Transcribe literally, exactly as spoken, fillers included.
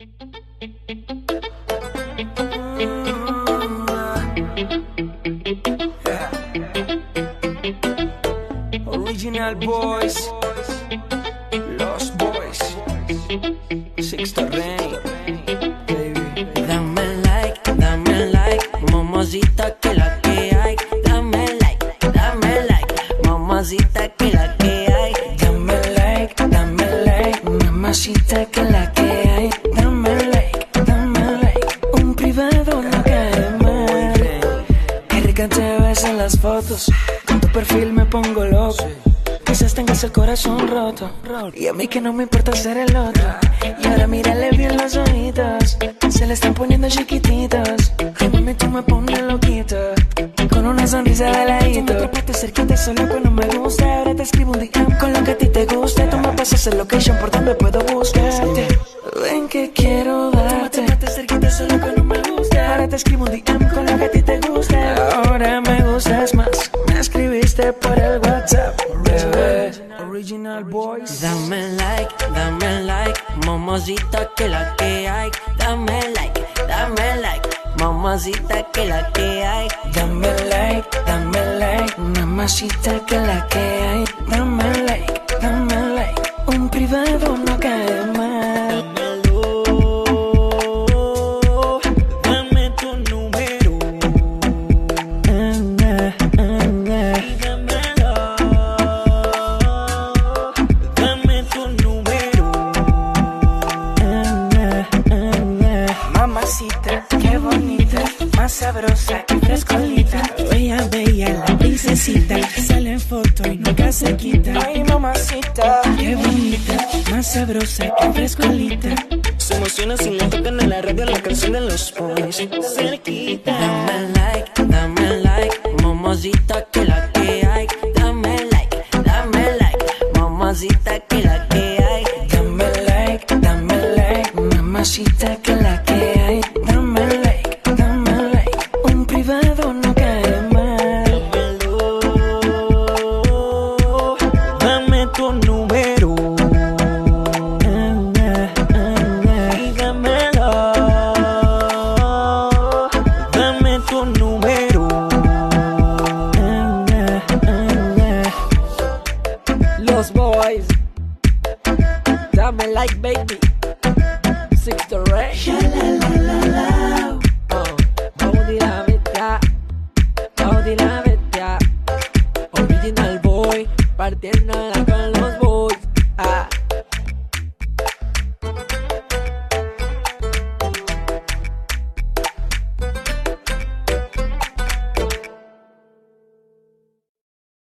Original Boys, Los Boys, Sixto Rey, baby. Dame like, dame like, mamacita que la que hay. Dame like, dame like, mamacita que la que hay. Dame like, dame like, mamacita que la que hay. Dame like, dame like, un privado no cae mal. Qué rica te ves en las fotos, con tu perfil me pongo loco. Quizás tengas el corazón roto, y a mí que no me importa ser el otro. Y ahora mírale bien los ojitos, se le están poniendo chiquititos. Ay, mami, tú me pones loquito, con una sonrisa de ladito. Tú me atrapaste cerquita solo cuando me gusta. Ahora te escribo un D M con lo que a ti te gusta. Tú me pasas el location por donde puedo buscarte. Ven que quiero darte. Tú me atrapaste cerquita solo cuando me gusta. Ahora te escribo un D M con lo que a ti te gusta. Ahora me gustas más, me escribiste por el WhatsApp, bebé. Original Boys. Dame like, dame like, mamacita que la que hay. Dame like, dame like, mamacita que la que hay. Dame like, dame like, mamacita que la que hay. Dame like, dame like, un privado no cae mal. Dámelo, dame tu número. Anda, anda. Y dámelo, dame tu número. Anda, anda. Mamacita, qué bonita, más sabrosa que frescolita. Bella, bella, la princesita, sale en foto y nunca se quita. Ay, mamacita, Qué bonita, más sabrosa que frescolita. Se emociona si le tocan en la radio la canción de los boys. Cerquita. Dame like, dame like, mamacita que la que hay. Dame like, dame like, mamacita que la que hay. dame like, dame like, mamacita que la que